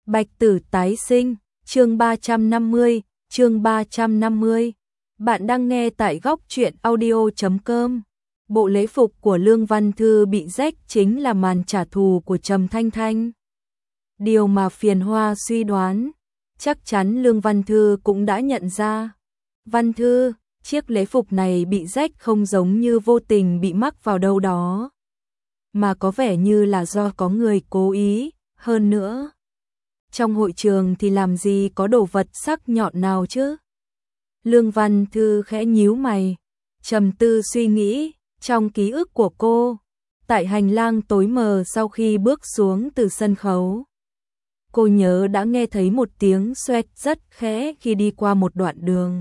Bạch Tử tái sinh, chương 350, chương 350. Bạn đang nghe tại góc truyện audio.com. Bộ lễ phục của Lương Văn Thư bị rách chính là màn trả thù của Trầm Thanh Thanh. Điều mà Phiền Hoa suy đoán, chắc chắn Lương Văn Thư cũng đã nhận ra. Văn Thư, chiếc lễ phục này bị rách không giống như vô tình bị mắc vào đâu đó, mà có vẻ như là do có người cố ý, hơn nữa. Trong hội trường thì làm gì có đồ vật sắc nhọn nào chứ? Lương Văn Thư khẽ nhíu mày, trầm tư suy nghĩ, trong ký ức của cô, tại hành lang tối mờ sau khi bước xuống từ sân khấu. Cô nhớ đã nghe thấy một tiếng xoẹt rất khẽ khi đi qua một đoạn đường.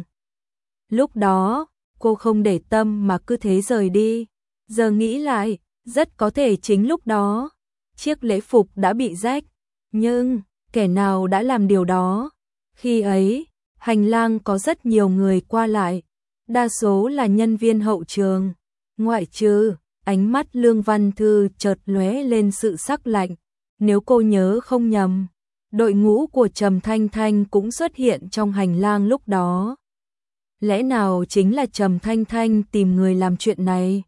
Lúc đó, cô không để tâm mà cứ thế rời đi. Giờ nghĩ lại, rất có thể chính lúc đó, chiếc lễ phục đã bị rách. Nhưng, kẻ nào đã làm điều đó? Khi ấy, hành lang có rất nhiều người qua lại, đa số là nhân viên hậu trường. Ngoại trừ, ánh mắt Lương Văn Thư chợt lóe lên sự sắc lạnh. Nếu cô nhớ không nhầm, đội ngũ của Trầm Thanh Thanh cũng xuất hiện trong hành lang lúc đó. Lẽ nào chính là Trầm Thanh Thanh tìm người làm chuyện này?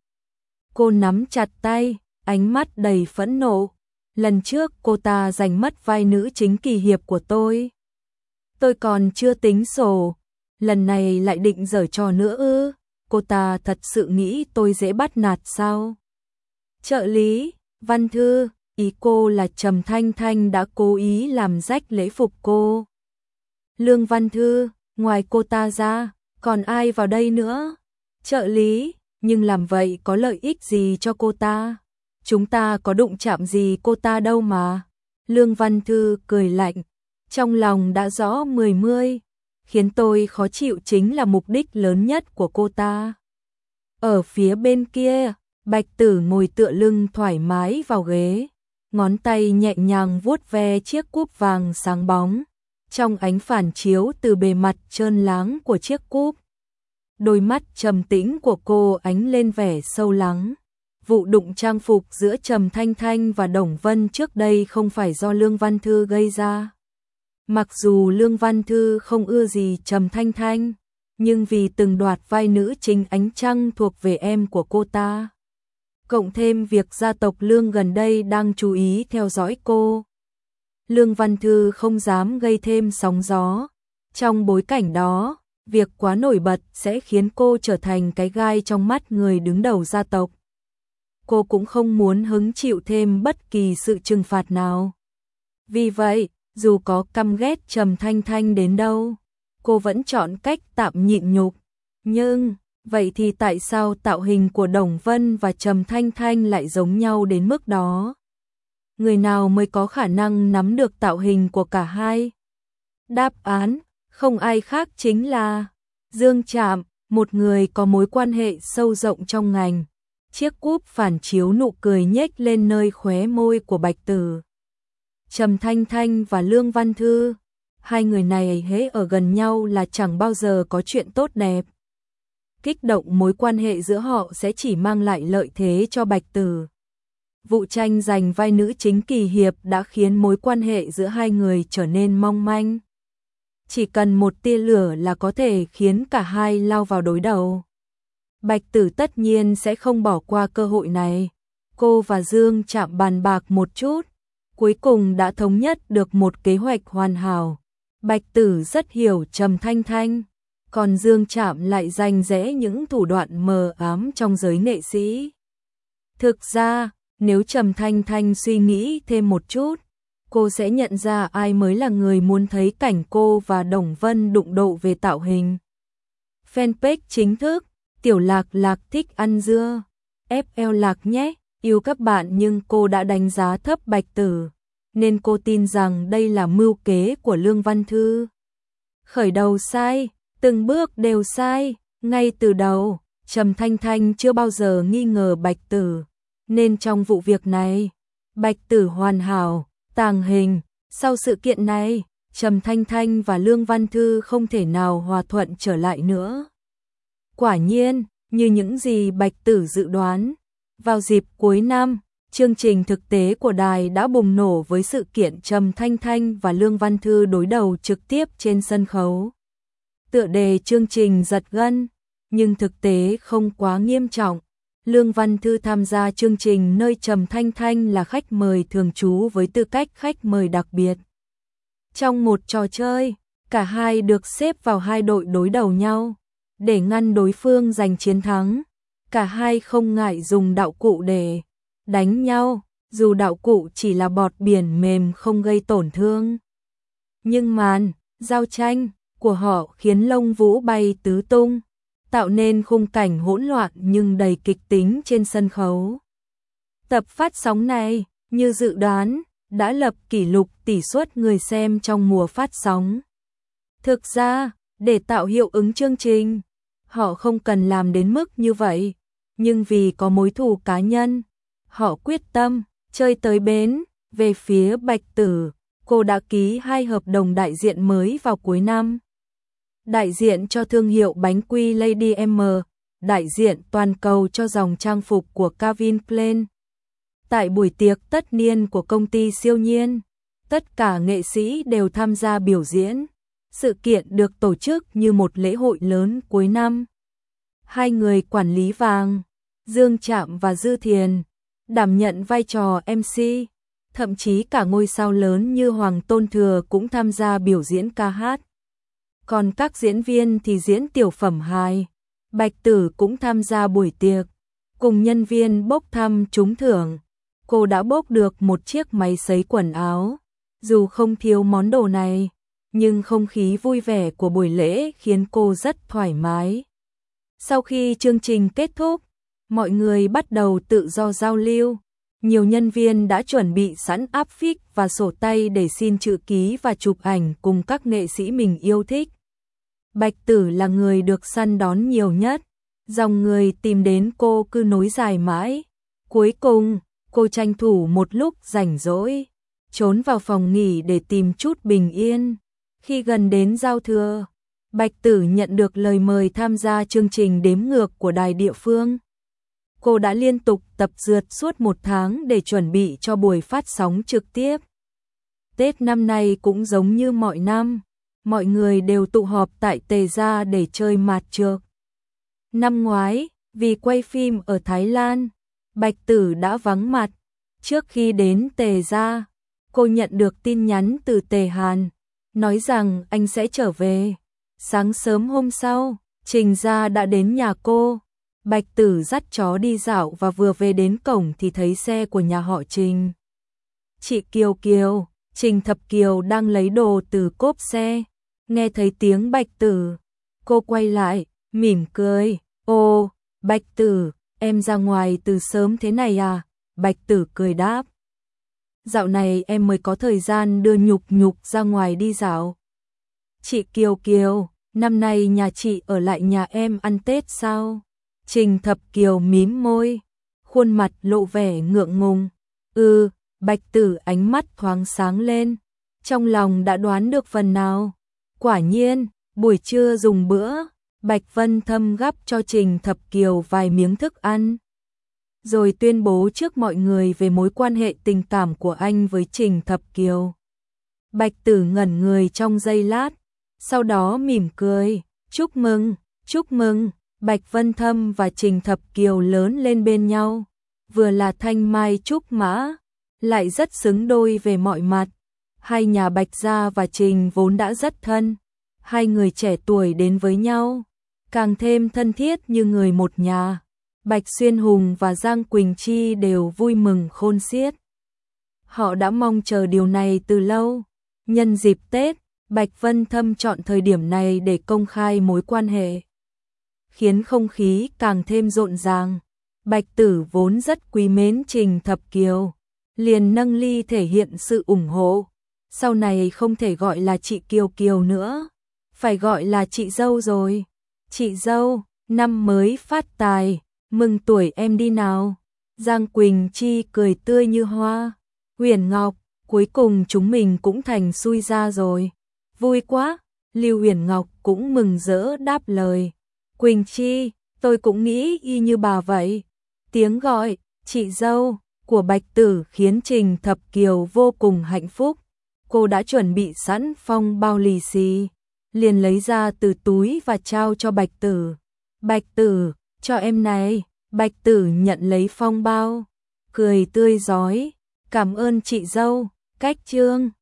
Cô nắm chặt tay, ánh mắt đầy phẫn nộ. Lần trước cô ta giành mất vai nữ chính kỳ hiệp của tôi. Tôi còn chưa tính sổ, lần này lại định giở trò nữa ư? Cô ta thật sự nghĩ tôi dễ bắt nạt sao? Trợ lý, Văn Thư, ý cô là Trầm Thanh Thanh đã cố ý làm rách lễ phục cô. Lương Văn Thư, ngoài cô ta ra, còn ai vào đây nữa? Trợ lý, nhưng làm vậy có lợi ích gì cho cô ta? Chúng ta có đụng chạm gì cô ta đâu mà. Lương Văn Thư cười lạnh, trong lòng đã rõ mười mươi, khiến tôi khó chịu chính là mục đích lớn nhất của cô ta. Ở phía bên kia, Bạch Tử ngồi tựa lưng thoải mái vào ghế, ngón tay nhẹ nhàng vuốt ve chiếc cúp vàng sáng bóng, trong ánh phản chiếu từ bề mặt trơn láng của chiếc cúp. Đôi mắt trầm tĩnh của cô ánh lên vẻ sâu lắng. Vụ đụng trang phục giữa Trầm Thanh Thanh và Đồng Vân trước đây không phải do Lương Văn Thư gây ra. Mặc dù Lương Văn Thư không ưa gì Trầm Thanh Thanh, nhưng vì từng đoạt vai nữ chính Ánh Trăng thuộc về em của cô ta, cộng thêm việc gia tộc Lương gần đây đang chú ý theo dõi cô, Lương Văn Thư không dám gây thêm sóng gió. Trong bối cảnh đó, việc quá nổi bật sẽ khiến cô trở thành cái gai trong mắt người đứng đầu gia tộc. Cô cũng không muốn hứng chịu thêm bất kỳ sự trừng phạt nào. Vì vậy, dù có căm ghét Trầm Thanh Thanh đến đâu, cô vẫn chọn cách tạm nhịn nhục. Nhưng, vậy thì tại sao tạo hình của Đồng Vân và Trầm Thanh Thanh lại giống nhau đến mức đó? Người nào mới có khả năng nắm được tạo hình của cả hai? Đáp án, không ai khác chính là Dương Trạm, một người có mối quan hệ sâu rộng trong ngành. Chiếc cúp phản chiếu nụ cười nhếch lên nơi khóe môi của Bạch Tử. Trầm Thanh Thanh và Lương Văn Thư, hai người này hễ ở gần nhau là chẳng bao giờ có chuyện tốt đẹp. Kích động mối quan hệ giữa họ sẽ chỉ mang lại lợi thế cho Bạch Tử. Vụ tranh giành vai nữ chính kỳ hiệp đã khiến mối quan hệ giữa hai người trở nên mong manh. Chỉ cần một tia lửa là có thể khiến cả hai lao vào đối đầu. Bạch Tử tất nhiên sẽ không bỏ qua cơ hội này. Cô và Dương Trạm bàn bạc một chút, cuối cùng đã thống nhất được một kế hoạch hoàn hảo. Bạch Tử rất hiểu Trầm Thanh Thanh, còn Dương Trạm lại rành rẽ những thủ đoạn mờ ám trong giới nghệ sĩ. Thực ra, nếu Trầm Thanh Thanh suy nghĩ thêm một chút, cô sẽ nhận ra ai mới là người muốn thấy cảnh cô và Đồng Vân đụng độ về tạo hình. Fanpage chính thức, Tiểu Lạc Lạc thích ăn dưa, FL Lạc nhé, yêu các bạn, nhưng cô đã đánh giá thấp Bạch Tử, nên cô tin rằng đây là mưu kế của Lương Văn Thư. Khởi đầu sai, từng bước đều sai, ngay từ đầu, Trầm Thanh Thanh chưa bao giờ nghi ngờ Bạch Tử, nên trong vụ việc này, Bạch Tử hoàn hảo, tàng hình. Sau sự kiện này, Trầm Thanh Thanh và Lương Văn Thư không thể nào hòa thuận trở lại nữa. Quả nhiên, như những gì Bạch Tử dự đoán, vào dịp cuối năm, Chương trình thực tế của đài đã bùng nổ với sự kiện Trầm Thanh Thanh và Lương Văn Thư đối đầu trực tiếp trên sân khấu. Tựa đề chương trình giật gân, nhưng thực tế không quá nghiêm trọng. Lương Văn Thư tham gia chương trình nơi Trầm Thanh Thanh là khách mời thường trú với tư cách khách mời đặc biệt. Trong một trò chơi, cả hai được xếp vào hai đội đối đầu nhau. Để ngăn đối phương giành chiến thắng, cả hai không ngại dùng đạo cụ để đánh nhau, dù đạo cụ chỉ là bọt biển mềm không gây tổn thương. Nhưng màn giao tranh của họ khiến lông vũ bay tứ tung, tạo nên khung cảnh hỗn loạn nhưng đầy kịch tính trên sân khấu. Tập phát sóng này, như dự đoán, đã lập kỷ lục tỷ suất người xem trong mùa phát sóng. Thực ra, để tạo hiệu ứng chương trình, họ không cần làm đến mức như vậy, nhưng vì có mối thù cá nhân, họ quyết tâm chơi tới bến. Về phía Bạch Tử, cô đã ký 2 hợp đồng đại diện mới vào cuối năm. Đại diện cho thương hiệu bánh quy Lady M, đại diện toàn cầu cho dòng trang phục của Calvin Klein. Tại buổi tiệc tất niên của công ty Siêu Nhiên, tất cả nghệ sĩ đều tham gia biểu diễn. Sự kiện được tổ chức như một lễ hội lớn cuối năm. 2 người quản lý vàng, Dương Trạm và Dư Thiền, đảm nhận vai trò MC. Thậm chí cả ngôi sao lớn như Hoàng Tôn Thừa cũng tham gia biểu diễn ca hát. Còn các diễn viên thì diễn tiểu phẩm hài. Bạch Tử cũng tham gia buổi tiệc, cùng nhân viên bốc thăm trúng thưởng. Cô đã bốc được một chiếc máy sấy quần áo. Dù không thiếu món đồ này, nhưng không khí vui vẻ của buổi lễ khiến cô rất thoải mái. Sau khi chương trình kết thúc, mọi người bắt đầu tự do giao lưu. Nhiều nhân viên đã chuẩn bị sẵn áp phích và sổ tay để xin chữ ký và chụp ảnh cùng các nghệ sĩ mình yêu thích. Bạch Tử là người được săn đón nhiều nhất. Dòng người tìm đến cô cứ nối dài mãi. Cuối cùng, cô tranh thủ một lúc rảnh rỗi, trốn vào phòng nghỉ để tìm chút bình yên. Khi gần đến giao thừa, Bạch Tử nhận được lời mời tham gia chương trình đếm ngược của đài địa phương. Cô đã liên tục tập dượt suốt 1 tháng để chuẩn bị cho buổi phát sóng trực tiếp. Tết năm nay cũng giống như mọi năm, mọi người đều tụ họp tại Tề Gia để chơi mạt trược. Năm ngoái, vì quay phim ở Thái Lan, Bạch Tử đã vắng mặt. Trước khi đến Tề Gia, cô nhận được tin nhắn từ Tề Hàn, nói rằng anh sẽ trở về. Sáng sớm hôm sau, Trình Gia đã đến nhà cô. Bạch Tử dắt chó đi dạo và vừa về đến cổng thì thấy xe của nhà họ Trình. Chị Kiều Kiều, Trình Thập Kiều đang lấy đồ từ cốp xe. Nghe thấy tiếng Bạch Tử, cô quay lại, mỉm cười. Ô, Bạch Tử, em ra ngoài từ sớm thế này à? Bạch Tử cười đáp. Dạo này em mới có thời gian đưa Nhục Nhục ra ngoài đi dạo. Chị Kiều Kiều, năm nay nhà chị ở lại nhà em ăn Tết sao? Trình Thập Kiều mím môi, khuôn mặt lộ vẻ ngượng ngùng. Bạch Tử ánh mắt thoáng sáng lên, trong lòng đã đoán được phần nào. Quả nhiên, buổi trưa dùng bữa, Bạch Vân Thâm gắp cho Trình Thập Kiều vài miếng thức ăn, rồi tuyên bố trước mọi người về mối quan hệ tình cảm của anh với Trình Thập Kiều. Bạch Tử ngẩn người trong giây lát, sau đó mỉm cười, chúc mừng, chúc mừng. Bạch Vân Thâm và Trình Thập Kiều lớn lên bên nhau, vừa là thanh mai trúc mã, lại rất xứng đôi về mọi mặt. Hai nhà Bạch Gia và Trình vốn đã rất thân, hai người trẻ tuổi đến với nhau, càng thêm thân thiết như người một nhà. Bạch Xuyên Hùng và Giang Quỳnh Chi đều vui mừng khôn xiết. Họ đã mong chờ điều này từ lâu. Nhân dịp Tết, Bạch Vân Thâm chọn thời điểm này để công khai mối quan hệ, khiến không khí càng thêm rộn ràng. Bạch Tử vốn rất quý mến Trình Thập Kiều, liền nâng ly thể hiện sự ủng hộ. Sau này không thể gọi là chị Kiều Kiều nữa, phải gọi là chị dâu rồi. Chị dâu, năm mới phát tài, mừng tuổi em đi nào. Giang Quỳnh Chi cười tươi như hoa. Huyền Ngọc, cuối cùng chúng mình cũng thành xui ra rồi. Vui quá. Lưu Huyền Ngọc cũng mừng rỡ đáp lời. Quỳnh Chi, tôi cũng nghĩ y như bà vậy. Tiếng gọi, chị dâu, của Bạch Tử khiến Trình Thập Kiều vô cùng hạnh phúc. Cô đã chuẩn bị sẵn phong bao lì xì, liền lấy ra từ túi và trao cho Bạch Tử. Bạch Tử, cho em này. Bạch Tử nhận lấy phong bao, cười tươi rói, cảm ơn chị dâu. Cách chương